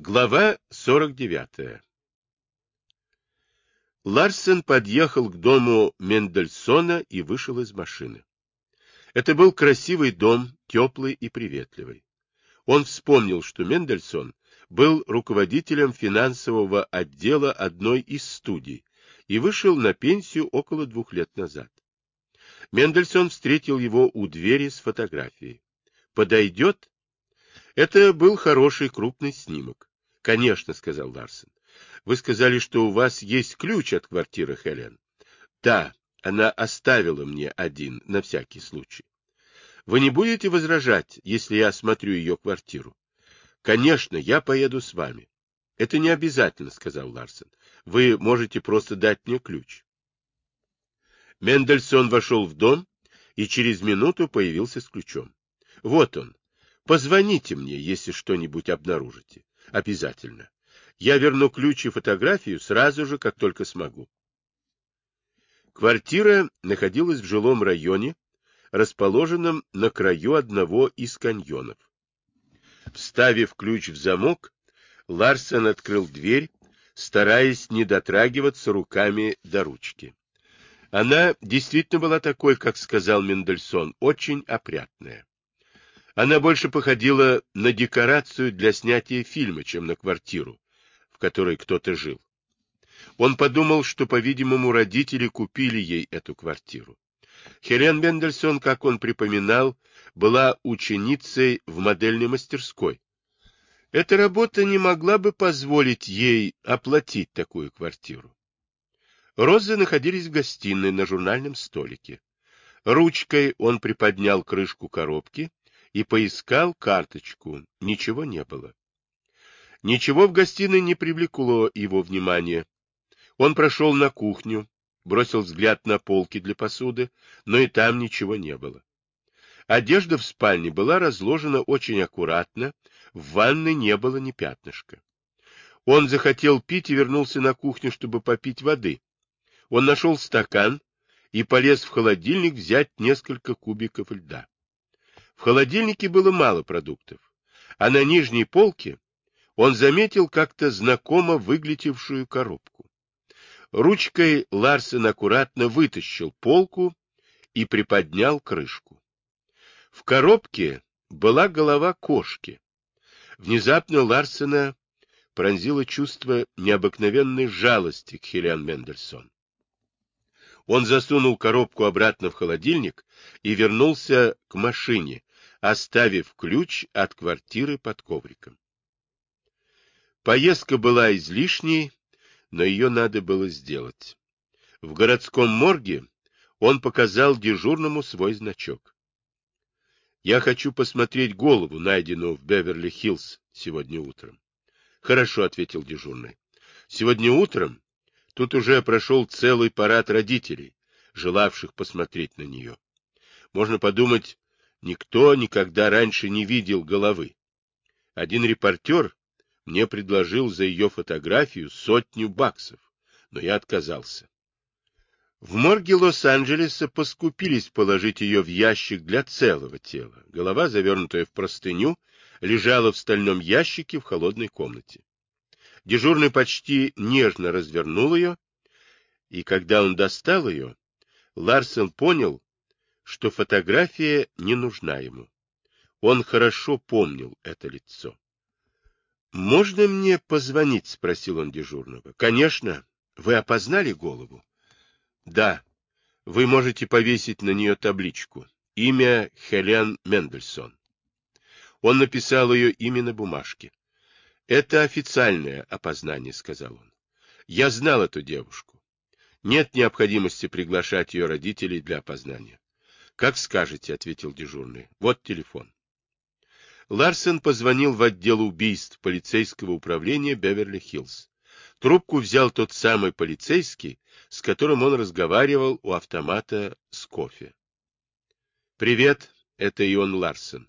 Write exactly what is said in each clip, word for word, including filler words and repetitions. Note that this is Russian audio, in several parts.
Глава сорок девятая. Ларсен подъехал к дому Мендельсона и вышел из машины. Это был красивый дом, теплый и приветливый. Он вспомнил, что Мендельсон был руководителем финансового отдела одной из студий и вышел на пенсию около двух лет назад. Мендельсон встретил его у двери с фотографией. «Подойдет?» Это был хороший крупный снимок. «Конечно», — сказал Ларсен. «Вы сказали, что у вас есть ключ от квартиры Хелен?» «Да, она оставила мне один, на всякий случай». «Вы не будете возражать, если я осмотрю ее квартиру?» «Конечно, я поеду с вами». «Это не обязательно», — сказал Ларсен. «Вы можете просто дать мне ключ». Мендельсон вошел в дом и через минуту появился с ключом. «Вот он. Позвоните мне, если что-нибудь обнаружите. Обязательно. Я верну ключ и фотографию сразу же, как только смогу». Квартира находилась в жилом районе, расположенном на краю одного из каньонов. Вставив ключ в замок, Ларсен открыл дверь, стараясь не дотрагиваться руками до ручки. Она действительно была такой, как сказал Мендельсон, очень опрятная. Она больше походила на декорацию для снятия фильма, чем на квартиру, в которой кто-то жил. Он подумал, что, по-видимому, родители купили ей эту квартиру. Хелен Мендельсон, как он припоминал, была ученицей в модельной мастерской. Эта работа не могла бы позволить ей оплатить такую квартиру. Розы находились в гостиной на журнальном столике. Ручкой он приподнял крышку коробки и поискал карточку. Ничего не было. Ничего в гостиной не привлекло его внимания. Он прошел на кухню, бросил взгляд на полки для посуды, но и там ничего не было. Одежда в спальне была разложена очень аккуратно, в ванной не было ни пятнышка. Он захотел пить и вернулся на кухню, чтобы попить воды. Он нашел стакан и полез в холодильник взять несколько кубиков льда. В холодильнике было мало продуктов, а на нижней полке он заметил как-то знакомо выглядевшую коробку. Ручкой Ларсен аккуратно вытащил полку и приподнял крышку. В коробке была голова кошки. Внезапно Ларсена пронзило чувство необыкновенной жалости к Хелен Мендельсон. Он засунул коробку обратно в холодильник и вернулся к машине, оставив ключ от квартиры под ковриком. Поездка была излишней, но ее надо было сделать. В городском морге он показал дежурному свой значок. «Я хочу посмотреть голову, найденную в Беверли-Хиллз сегодня утром». «Хорошо», — ответил дежурный. «Сегодня утром тут уже прошел целый парад родителей, желавших посмотреть на нее. Можно подумать, никто никогда раньше не видел головы. Один репортер мне предложил за ее фотографию сотню баксов, но я отказался. В морге Лос-Анджелеса поскупились положить ее в ящик для целого тела. Голова, завернутая в простыню, лежала в стальном ящике в холодной комнате. Дежурный почти нежно развернул ее, и когда он достал ее, Ларсен понял, что фотография не нужна ему. Он хорошо помнил это лицо. «Можно мне позвонить?» — спросил он дежурного. «Конечно. Вы опознали голову?» «Да. Вы можете повесить на нее табличку. Имя Хелен Мендельсон». Он написал ее имя на бумажке. «Это официальное опознание», — сказал он. «Я знал эту девушку. Нет необходимости приглашать ее родителей для опознания». «Как скажете», — ответил дежурный. «Вот телефон». Ларсен позвонил в отдел убийств полицейского управления Беверли-Хиллз. Трубку взял тот самый полицейский, с которым он разговаривал у автомата с кофе. «Привет, это Ион Ларсен.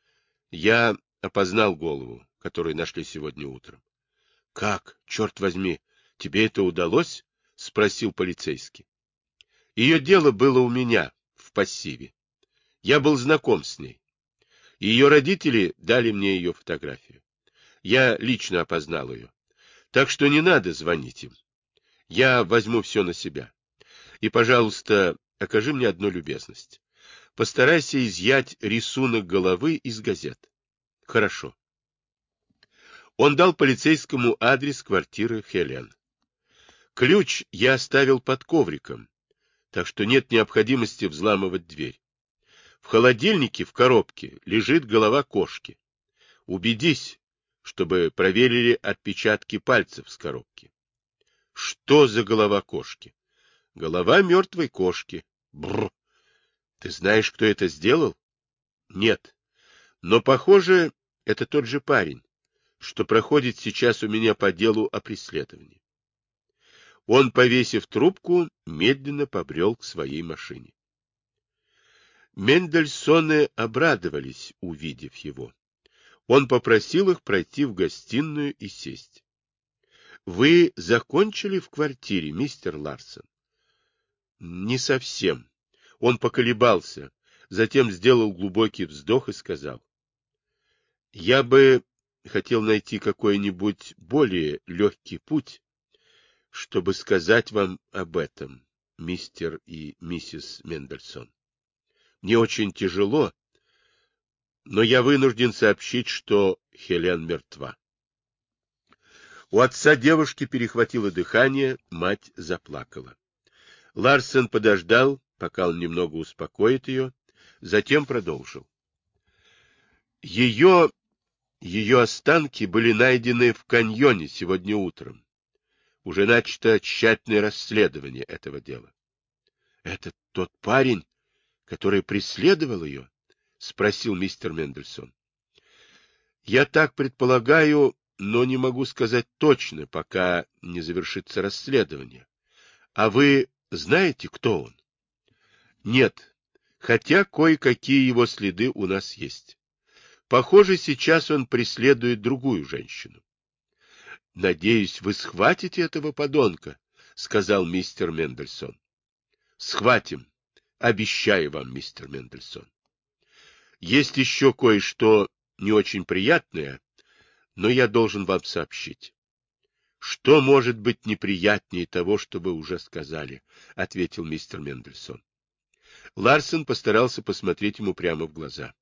Я опознал голову, которую нашли сегодня утром». «Как, черт возьми, тебе это удалось?» — спросил полицейский. «Ее дело было у меня, в пассиве. Я был знаком с ней. Ее родители дали мне ее фотографию. Я лично опознал ее. Так что не надо звонить им. Я возьму все на себя. И, пожалуйста, окажи мне одну любезность. Постарайся изъять рисунок головы из газет. Хорошо. Он дал полицейскому адрес квартиры Хелен. Ключ я оставил под ковриком, так что нет необходимости взламывать дверь. В холодильнике в коробке лежит голова кошки. Убедись, чтобы проверили отпечатки пальцев с коробки. Что за голова кошки? Голова мертвой кошки. Бррр. Ты знаешь, кто это сделал? Нет. Но, похоже, это тот же парень, что проходит сейчас у меня по делу о преследовании. Он, повесив трубку, медленно побрел к своей машине. Мендельсоны обрадовались, увидев его. Он попросил их пройти в гостиную и сесть. — Вы закончили в квартире, мистер Ларсон? — Не совсем. Он поколебался, затем сделал глубокий вздох и сказал. — Я бы хотел найти какой-нибудь более легкий путь, чтобы сказать вам об этом, мистер и миссис Мендельсон. Мне очень тяжело, но я вынужден сообщить, что Хелен мертва. У отца девушки перехватило дыхание, мать заплакала. Ларсен подождал, пока он немного успокоит ее, затем продолжил. Ее, ее останки были найдены в каньоне сегодня утром. Уже начато тщательное расследование этого дела. — Это тот парень, который преследовал ее? — спросил мистер Мендельсон. — Я так предполагаю, но не могу сказать точно, пока не завершится расследование. А вы знаете, кто он? — Нет, хотя кое-какие его следы у нас есть. Похоже, сейчас он преследует другую женщину. — Надеюсь, вы схватите этого подонка, — сказал мистер Мендельсон. — Схватим. Обещаю вам, мистер Мендельсон. Есть еще кое-что не очень приятное, но я должен вам сообщить. — Что может быть неприятнее того, что вы уже сказали? — ответил мистер Мендельсон. Ларсен постарался посмотреть ему прямо в глаза.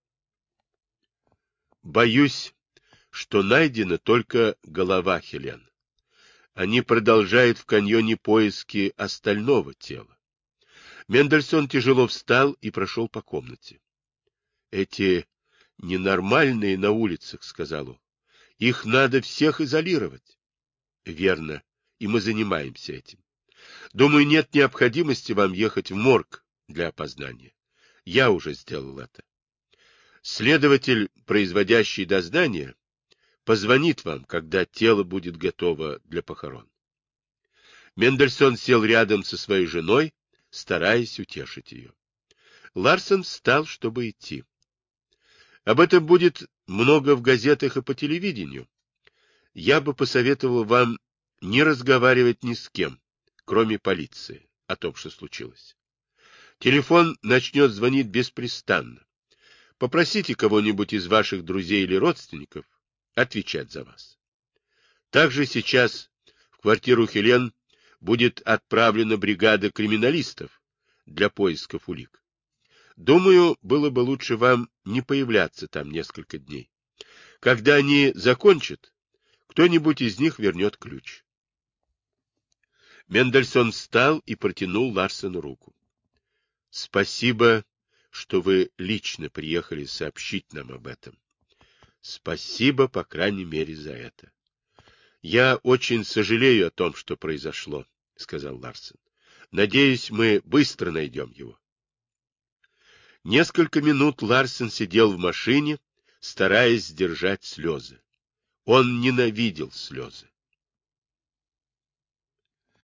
— Боюсь, что найдена только голова Хелен. Они продолжают в каньоне поиски остального тела. Мендельсон тяжело встал и прошел по комнате. — Эти ненормальные на улицах, — сказал он. — Их надо всех изолировать. — Верно, и мы занимаемся этим. Думаю, нет необходимости вам ехать в морг для опознания. Я уже сделал это. Следователь, производящий дознание, позвонит вам, когда тело будет готово для похорон. Мендельсон сел рядом со своей женой, стараясь утешить ее. Ларсен встал, чтобы идти. Об этом будет много в газетах и по телевидению. Я бы посоветовал вам не разговаривать ни с кем, кроме полиции, о том, что случилось. Телефон начнет звонить беспрестанно. Попросите кого-нибудь из ваших друзей или родственников отвечать за вас. Также сейчас в квартиру Хелен будет отправлена бригада криминалистов для поисков улик. Думаю, было бы лучше вам не появляться там несколько дней. Когда они закончат, кто-нибудь из них вернет ключ. Мендельсон встал и протянул Ларсену руку. — Спасибо, что вы лично приехали сообщить нам об этом. Спасибо, по крайней мере, за это. — Я очень сожалею о том, что произошло, — сказал Ларсен. — Надеюсь, мы быстро найдем его. Несколько минут Ларсен сидел в машине, стараясь сдержать слезы. Он ненавидел слезы.